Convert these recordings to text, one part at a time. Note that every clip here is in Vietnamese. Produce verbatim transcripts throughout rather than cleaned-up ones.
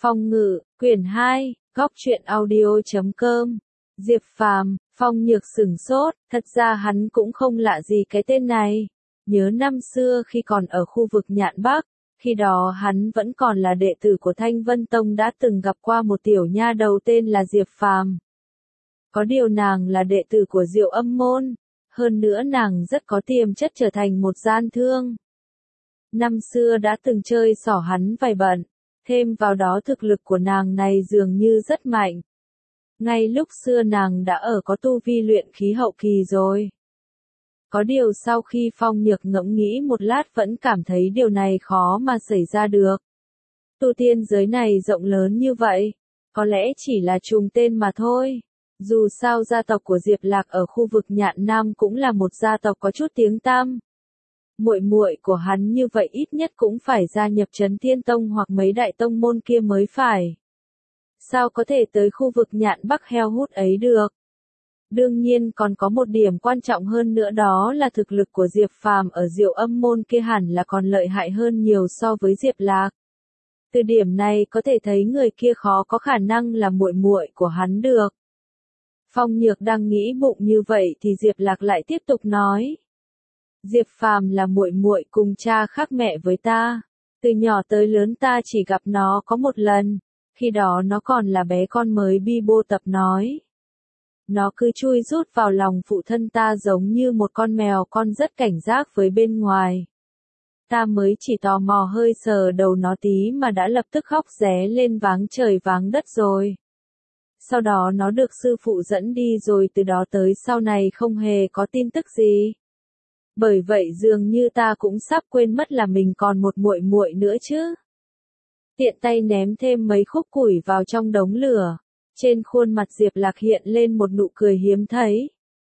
Phong Ngự, quyển hai, góc truyện audio chấm com. Diệp Phàm, Phong Nhược sửng sốt, thật ra hắn cũng không lạ gì cái tên này. Nhớ năm xưa khi còn ở khu vực Nhạn Bắc, khi đó hắn vẫn còn là đệ tử của Thanh Vân Tông đã từng gặp qua một tiểu nha đầu tên là Diệp Phàm. Có điều nàng là đệ tử của Diệu Âm Môn, hơn nữa nàng rất có tiềm chất trở thành một gian thương. Năm xưa đã từng chơi xỏ hắn vài bận, thêm vào đó thực lực của nàng này dường như rất mạnh. Ngay lúc xưa nàng đã ở có tu vi luyện khí hậu kỳ rồi. Có điều sau khi Phong Nhược ngẫm nghĩ một lát vẫn cảm thấy điều này khó mà xảy ra được. Tu tiên giới này rộng lớn như vậy, có lẽ chỉ là trùng tên mà thôi. Dù sao gia tộc của Diệp Lạc ở khu vực Nhạn Nam cũng là một gia tộc có chút tiếng tăm. Muội muội của hắn như vậy ít nhất cũng phải gia nhập Trấn Thiên Tông hoặc mấy đại tông môn kia mới phải. Sao có thể tới khu vực Nhạn Bắc heo hút ấy được? Đương nhiên còn có một điểm quan trọng hơn nữa, đó là thực lực của Diệp Phàm ở Diệu Âm Môn kia hẳn là còn lợi hại hơn nhiều so với Diệp Lạc. Từ điểm này có thể thấy người kia khó có khả năng là muội muội của hắn được. Phong Nhược đang nghĩ bụng như vậy thì Diệp Lạc lại tiếp tục nói. Diệp Phàm là muội muội cùng cha khác mẹ với ta. Từ nhỏ tới lớn ta chỉ gặp nó có một lần, khi đó nó còn là bé con mới bi bô tập nói. Nó cứ chui rút vào lòng phụ thân ta giống như một con mèo con rất cảnh giác với bên ngoài. Ta mới chỉ tò mò hơi sờ đầu nó tí mà đã lập tức khóc ré lên váng trời váng đất rồi. Sau đó nó được sư phụ dẫn đi rồi từ đó tới sau này không hề có tin tức gì. Bởi vậy dường như ta cũng sắp quên mất là mình còn một muội muội nữa chứ. Tiện tay ném thêm mấy khúc củi vào trong đống lửa. Trên khuôn mặt Diệp Lạc hiện lên một nụ cười hiếm thấy.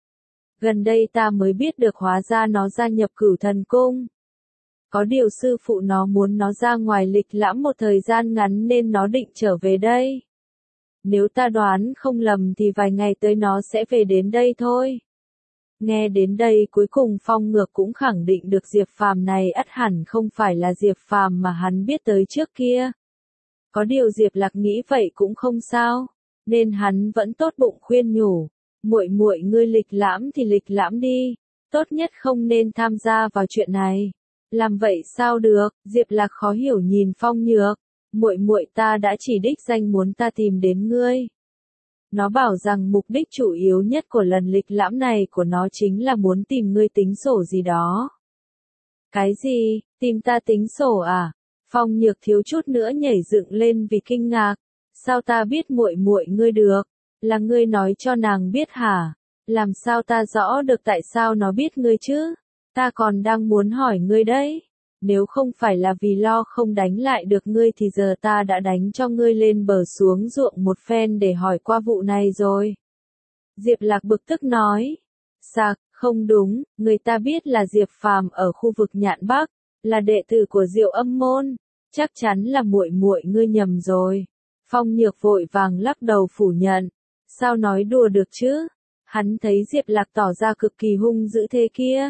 Gần đây ta mới biết được hóa ra nó gia nhập Cửu Thần Cung. Có điều sư phụ nó muốn nó ra ngoài lịch lãm một thời gian ngắn nên nó định trở về đây. Nếu ta đoán không lầm thì vài ngày tới nó sẽ về đến đây thôi. Nghe đến đây cuối cùng Phong Ngược cũng khẳng định được Diệp Phàm này ắt hẳn không phải là Diệp Phàm mà hắn biết tới trước kia. Có điều Diệp Lạc nghĩ vậy cũng không sao, nên hắn vẫn tốt bụng khuyên nhủ, muội muội ngươi lịch lãm thì lịch lãm đi, tốt nhất không nên tham gia vào chuyện này. Làm vậy sao được? Diệp Lạc khó hiểu nhìn Phong Nhược, muội muội ta đã chỉ đích danh muốn ta tìm đến ngươi. Nó bảo rằng mục đích chủ yếu nhất của lần lịch lãm này của nó chính là muốn tìm ngươi tính sổ gì đó. Cái gì? Tìm ta tính sổ à? Phong Nhược thiếu chút nữa nhảy dựng lên vì kinh ngạc. Sao ta biết muội muội ngươi được? Là ngươi nói cho nàng biết hả? Làm sao ta rõ được tại sao nó biết ngươi chứ? Ta còn đang muốn hỏi ngươi đấy. Nếu không phải là vì lo không đánh lại được ngươi thì giờ ta đã đánh cho ngươi lên bờ xuống ruộng một phen để hỏi qua vụ này rồi. Diệp Lạc bực tức nói. Sạc, không đúng, người ta biết là Diệp Phàm ở khu vực Nhạn Bắc, là đệ tử của Diệu Âm Môn, chắc chắn là muội muội ngươi nhầm rồi. Phong Nhược vội vàng lắc đầu phủ nhận. Sao nói đùa được chứ? Hắn thấy Diệp Lạc tỏ ra cực kỳ hung dữ thế kia.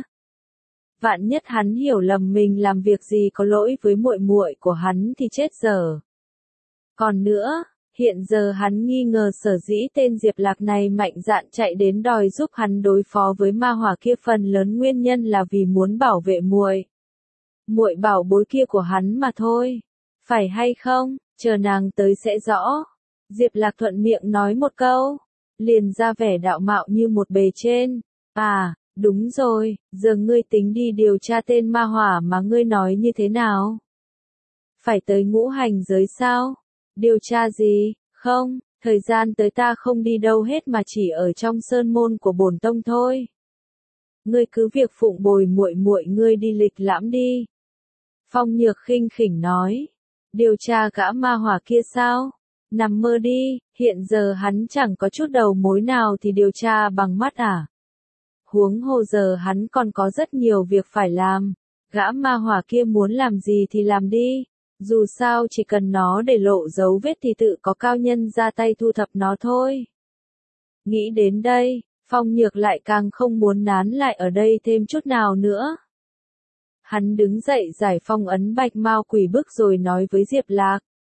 Vạn nhất hắn hiểu lầm mình làm việc gì có lỗi với muội muội của hắn thì chết dở. Còn nữa, hiện giờ hắn nghi ngờ sở dĩ tên Diệp Lạc này mạnh dạn chạy đến đòi giúp hắn đối phó với ma hỏa kia phần lớn nguyên nhân là vì muốn bảo vệ muội. Muội bảo bối kia của hắn mà thôi. Phải hay không? Chờ nàng tới sẽ rõ. Diệp Lạc thuận miệng nói một câu, liền ra vẻ đạo mạo như một bề trên. À, đúng rồi, giờ ngươi tính đi điều tra tên ma hỏa mà ngươi nói như thế nào? Phải tới ngũ hành giới sao? Điều tra gì? Không, thời gian tới ta không đi đâu hết mà chỉ ở trong sơn môn của bổn tông thôi. Ngươi cứ việc phụng bồi muội muội ngươi đi lịch lãm đi. Phong Nhược khinh khỉnh nói. Điều tra gã ma hỏa kia sao? Nằm mơ đi, hiện giờ hắn chẳng có chút đầu mối nào thì điều tra bằng mắt à? Huống hồ giờ hắn còn có rất nhiều việc phải làm. Gã ma hỏa kia muốn làm gì thì làm đi. Dù sao chỉ cần nó để lộ dấu vết thì tự có cao nhân ra tay thu thập nó thôi. Nghĩ đến đây, Phong Nhược lại càng không muốn nán lại ở đây thêm chút nào nữa. Hắn đứng dậy giải phong ấn bạch mao quỷ bức rồi nói với Diệp Lạc.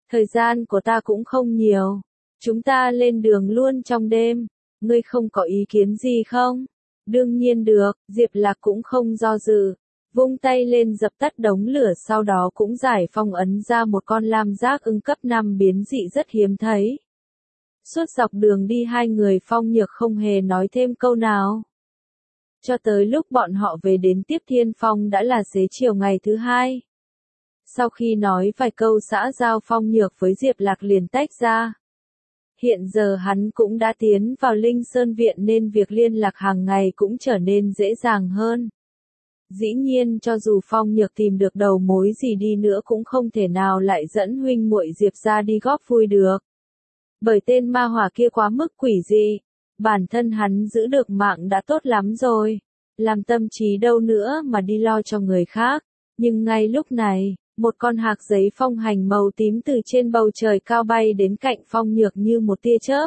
Thời gian của ta cũng không nhiều. Chúng ta lên đường luôn trong đêm. Ngươi không có ý kiến gì không? Đương nhiên được, Diệp Lạc cũng không do dự. Vung tay lên dập tắt đống lửa, sau đó cũng giải phong ấn ra một con lam giác ưng cấp năm biến dị rất hiếm thấy. Suốt dọc đường đi hai người Phong Nhược không hề nói thêm câu nào. Cho tới lúc bọn họ về đến Tiếp Thiên Phong đã là xế chiều ngày thứ hai. Sau khi nói vài câu xã giao, Phong Nhược với Diệp Lạc liền tách ra. Hiện giờ hắn cũng đã tiến vào Linh Sơn Viện nên việc liên lạc hàng ngày cũng trở nên dễ dàng hơn. Dĩ nhiên cho dù Phong Nhược tìm được đầu mối gì đi nữa cũng không thể nào lại dẫn huynh muội Diệp ra đi góp vui được. Bởi tên ma hỏa kia quá mức quỷ dị, bản thân hắn giữ được mạng đã tốt lắm rồi, làm tâm trí đâu nữa mà đi lo cho người khác. Nhưng ngay lúc này, một con hạc giấy phong hành màu tím từ trên bầu trời cao bay đến cạnh Phong Nhược như một tia chớp.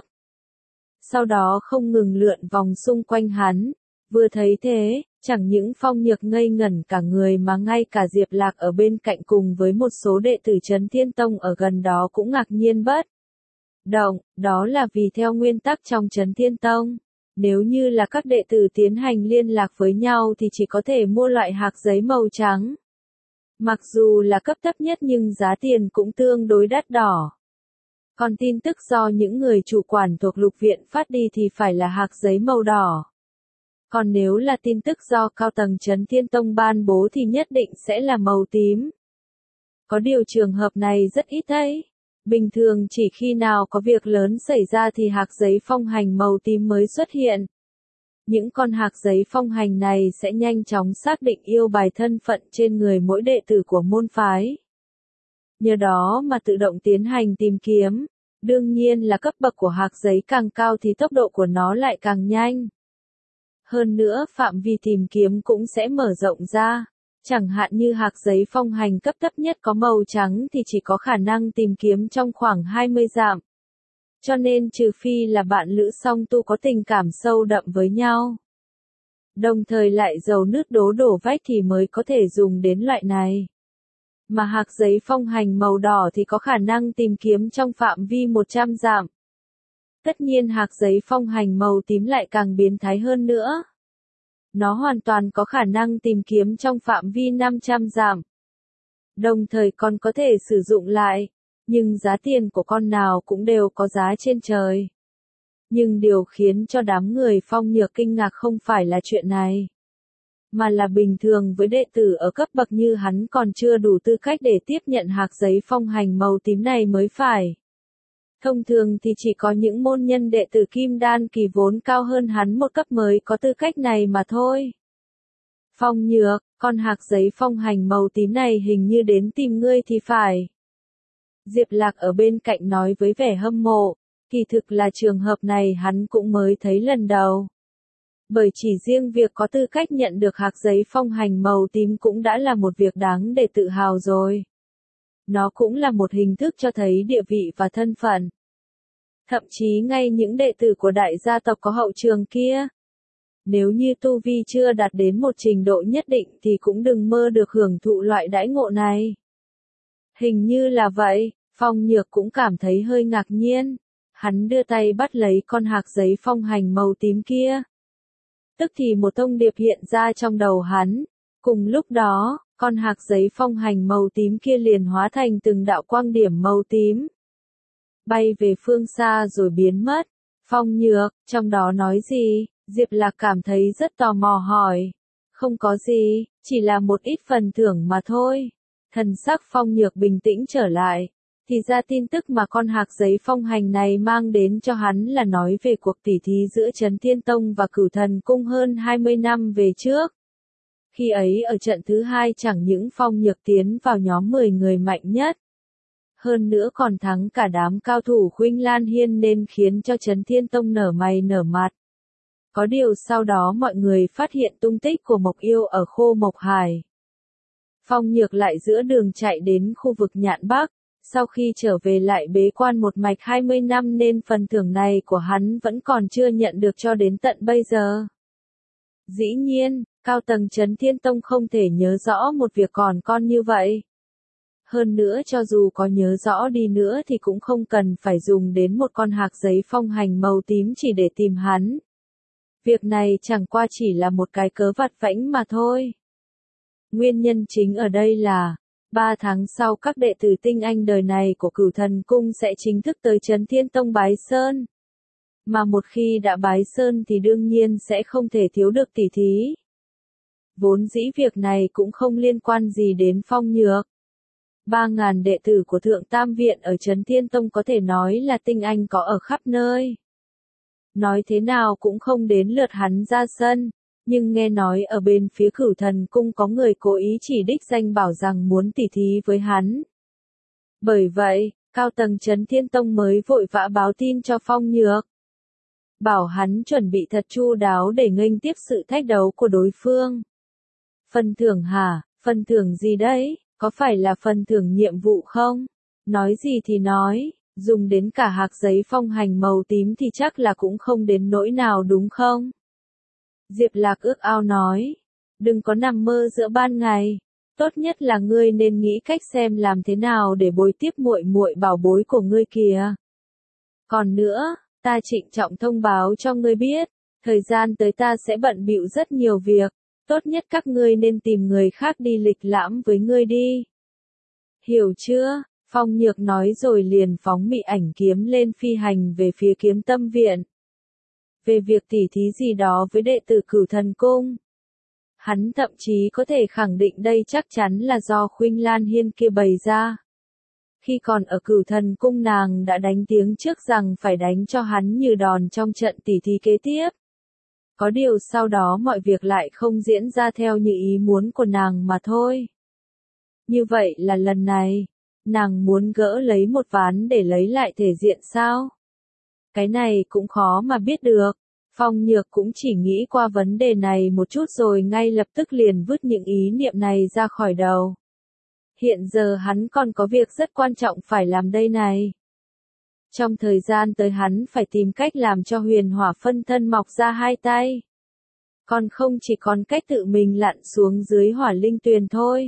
Sau đó không ngừng lượn vòng xung quanh hắn. Vừa thấy thế, chẳng những Phong Nhược ngây ngẩn cả người mà ngay cả Diệp Lạc ở bên cạnh cùng với một số đệ tử Trấn Thiên Tông ở gần đó cũng ngạc nhiên bất động. Đó là vì theo nguyên tắc trong Trấn Thiên Tông, nếu như là các đệ tử tiến hành liên lạc với nhau thì chỉ có thể mua loại hạc giấy màu trắng. Mặc dù là cấp thấp nhất nhưng giá tiền cũng tương đối đắt đỏ. Còn tin tức do những người chủ quản thuộc lục viện phát đi thì phải là hạc giấy màu đỏ. Còn nếu là tin tức do cao tầng Trấn Thiên Tông ban bố thì nhất định sẽ là màu tím. Có điều trường hợp này rất ít thấy. Bình thường chỉ khi nào có việc lớn xảy ra thì hạc giấy phong hành màu tím mới xuất hiện. Những con hạc giấy phong hành này sẽ nhanh chóng xác định yêu bài thân phận trên người mỗi đệ tử của môn phái. Nhờ đó mà tự động tiến hành tìm kiếm. Đương nhiên là cấp bậc của hạc giấy càng cao thì tốc độ của nó lại càng nhanh. Hơn nữa phạm vi tìm kiếm cũng sẽ mở rộng ra. Chẳng hạn như hạc giấy phong hành cấp thấp nhất có màu trắng thì chỉ có khả năng tìm kiếm trong khoảng hai mươi dặm. Cho nên trừ phi là bạn lữ song tu có tình cảm sâu đậm với nhau, đồng thời lại dầu nước đố đổ vách thì mới có thể dùng đến loại này. Mà hạc giấy phong hành màu đỏ thì có khả năng tìm kiếm trong phạm vi một trăm dặm. Tất nhiên hạc giấy phong hành màu tím lại càng biến thái hơn nữa. Nó hoàn toàn có khả năng tìm kiếm trong phạm vi năm trăm dặm. Đồng thời còn có thể sử dụng lại, nhưng giá tiền của con nào cũng đều có giá trên trời. Nhưng điều khiến cho đám người Phong Nhược kinh ngạc không phải là chuyện này, mà là bình thường với đệ tử ở cấp bậc như hắn còn chưa đủ tư cách để tiếp nhận hạc giấy phong hành màu tím này mới phải. Thông thường thì chỉ có những môn nhân đệ tử Kim Đan kỳ vốn cao hơn hắn một cấp mới có tư cách này mà thôi. Phong Nhược, con hạc giấy phong hành màu tím này hình như đến tìm ngươi thì phải. Diệp Lạc ở bên cạnh nói với vẻ hâm mộ, kỳ thực là trường hợp này hắn cũng mới thấy lần đầu. Bởi chỉ riêng việc có tư cách nhận được hạc giấy phong hành màu tím cũng đã là một việc đáng để tự hào rồi. Nó cũng là một hình thức cho thấy địa vị và thân phận. Thậm chí ngay những đệ tử của đại gia tộc có hậu trường kia, nếu như tu vi chưa đạt đến một trình độ nhất định thì cũng đừng mơ được hưởng thụ loại đãi ngộ này. Hình như là vậy, Phong Nhược cũng cảm thấy hơi ngạc nhiên. Hắn đưa tay bắt lấy con hạc giấy phong hành màu tím kia. Tức thì một thông điệp hiện ra trong đầu hắn. Cùng lúc đó, con hạc giấy phong hành màu tím kia liền hóa thành từng đạo quang điểm màu tím. Bay về phương xa rồi biến mất. Phong Nhược, trong đó nói gì? Diệp Lạc cảm thấy rất tò mò hỏi. Không có gì, chỉ là một ít phần thưởng mà thôi. Thần sắc Phong Nhược bình tĩnh trở lại. Thì ra tin tức mà con hạc giấy phong hành này mang đến cho hắn là nói về cuộc tỉ thí giữa Trấn Thiên Tông và Cửu Thần Cung hơn hai mươi năm về trước. Khi ấy ở trận thứ hai chẳng những Phong Nhược tiến vào nhóm mười người mạnh nhất, hơn nữa còn thắng cả đám cao thủ Khuynh Lan Hiên nên khiến cho Trấn Thiên Tông nở mày nở mặt. Có điều sau đó mọi người phát hiện tung tích của Mộc Yêu ở Khô Mộc Hải. Phong Nhược lại giữa đường chạy đến khu vực Nhạn Bắc, sau khi trở về lại bế quan một mạch hai mươi năm nên phần thưởng này của hắn vẫn còn chưa nhận được cho đến tận bây giờ. Dĩ nhiên, cao tầng Trấn Thiên Tông không thể nhớ rõ một việc còn con như vậy. Hơn nữa cho dù có nhớ rõ đi nữa thì cũng không cần phải dùng đến một con hạc giấy phong hành màu tím chỉ để tìm hắn. Việc này chẳng qua chỉ là một cái cớ vặt vãnh mà thôi. Nguyên nhân chính ở đây là, ba tháng sau các đệ tử tinh anh đời này của Cửu Thần Cung sẽ chính thức tới Chấn Thiên Tông bái sơn. Mà một khi đã bái sơn thì đương nhiên sẽ không thể thiếu được tỷ thí. Vốn dĩ việc này cũng không liên quan gì đến Phong Nhược. Ba ngàn đệ tử của Thượng Tam Viện ở Chấn Thiên Tông có thể nói là tinh anh có ở khắp nơi. Nói thế nào cũng không đến lượt hắn ra sân, nhưng nghe nói ở bên phía Cửu Thần Cung có người cố ý chỉ đích danh bảo rằng muốn tỉ thí với hắn. Bởi vậy, cao tầng Chấn Thiên Tông mới vội vã báo tin cho Phong Nhược. Bảo hắn chuẩn bị thật chu đáo để nghênh tiếp sự thách đấu của đối phương. Phần thưởng hả? Phần thưởng gì đấy? Có phải là phần thưởng nhiệm vụ không? Nói gì thì nói, dùng đến cả hạc giấy phong hành màu tím thì chắc là cũng không đến nỗi nào đúng không? Diệp Lạc ước ao nói, đừng có nằm mơ giữa ban ngày, tốt nhất là ngươi nên nghĩ cách xem làm thế nào để bồi tiếp muội muội bảo bối của ngươi kìa. Còn nữa, ta trịnh trọng thông báo cho ngươi biết, thời gian tới ta sẽ bận bịu rất nhiều việc, tốt nhất các ngươi nên tìm người khác đi lịch lãm với ngươi đi. Hiểu chưa? Phong Nhược nói rồi liền phóng mị ảnh kiếm lên phi hành về phía Kiếm Tâm Viện. Về việc tỉ thí gì đó với đệ tử Cửu Thần Cung, hắn thậm chí có thể khẳng định đây chắc chắn là do Khuynh Lan Hiên kia bày ra. Khi còn ở Cửu Thần Cung nàng đã đánh tiếng trước rằng phải đánh cho hắn như đòn trong trận tỉ thí kế tiếp. Có điều sau đó mọi việc lại không diễn ra theo như ý muốn của nàng mà thôi. Như vậy là lần này, nàng muốn gỡ lấy một ván để lấy lại thể diện sao? Cái này cũng khó mà biết được. Phong Nhược cũng chỉ nghĩ qua vấn đề này một chút rồi ngay lập tức liền vứt những ý niệm này ra khỏi đầu. Hiện giờ hắn còn có việc rất quan trọng phải làm đây này. Trong thời gian tới hắn phải tìm cách làm cho huyền hỏa phân thân mọc ra hai tay. Còn không chỉ còn cách tự mình lặn xuống dưới hỏa linh tuyền thôi.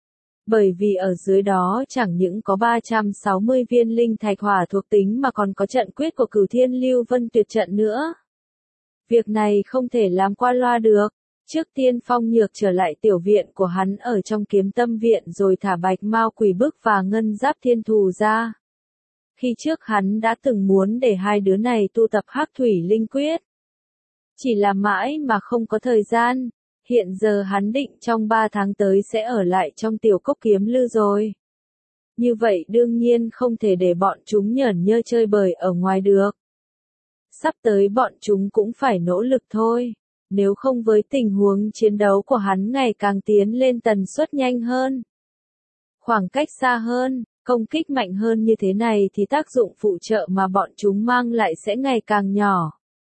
Bởi vì ở dưới đó chẳng những có ba trăm sáu mươi viên linh thạch hỏa thuộc tính mà còn có trận quyết của Cửu Thiên Lưu Vân Tuyệt trận nữa. Việc này không thể làm qua loa được. Trước tiên Phong Nhược trở lại tiểu viện của hắn ở trong Kiếm Tâm Viện rồi thả Bạch Mao Quỷ Bức và Ngân Giáp Thiên Thù ra. Khi trước hắn đã từng muốn để hai đứa này tu tập Hắc Thủy Linh Quyết. Chỉ là mãi mà không có thời gian. Hiện giờ hắn định trong ba tháng tới sẽ ở lại trong tiểu cốc Kiếm Lư rồi. Như vậy đương nhiên không thể để bọn chúng nhởn nhơ chơi bời ở ngoài được. Sắp tới bọn chúng cũng phải nỗ lực thôi. Nếu không với tình huống chiến đấu của hắn ngày càng tiến lên tần suất nhanh hơn. Khoảng cách xa hơn, công kích mạnh hơn như thế này thì tác dụng phụ trợ mà bọn chúng mang lại sẽ ngày càng nhỏ.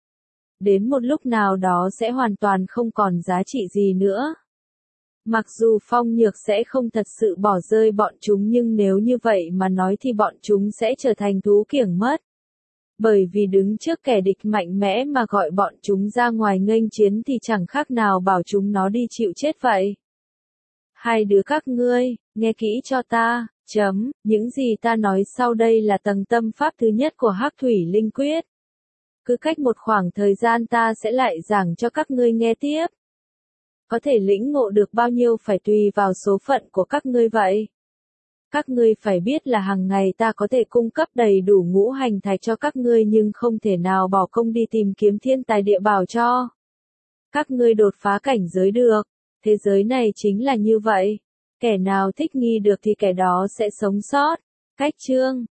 Đến một lúc nào đó sẽ hoàn toàn không còn giá trị gì nữa. Mặc dù Phong Nhược sẽ không thật sự bỏ rơi bọn chúng nhưng nếu như vậy mà nói thì bọn chúng sẽ trở thành thú kiểng mất. Bởi vì đứng trước kẻ địch mạnh mẽ mà gọi bọn chúng ra ngoài nghênh chiến thì chẳng khác nào bảo chúng nó đi chịu chết vậy. Hai đứa các ngươi, nghe kỹ cho ta, chấm, những gì ta nói sau đây là tầng tâm pháp thứ nhất của Hắc Thủy Linh Quyết. Cứ cách một khoảng thời gian ta sẽ lại giảng cho các ngươi nghe tiếp. Có thể lĩnh ngộ được bao nhiêu phải tùy vào số phận của các ngươi vậy. Các ngươi phải biết là hàng ngày ta có thể cung cấp đầy đủ ngũ hành thạch cho các ngươi nhưng không thể nào bỏ công đi tìm kiếm thiên tài địa bảo cho các ngươi đột phá cảnh giới được. Thế giới này chính là như vậy. Kẻ nào thích nghi được thì kẻ đó sẽ sống sót. Cách chương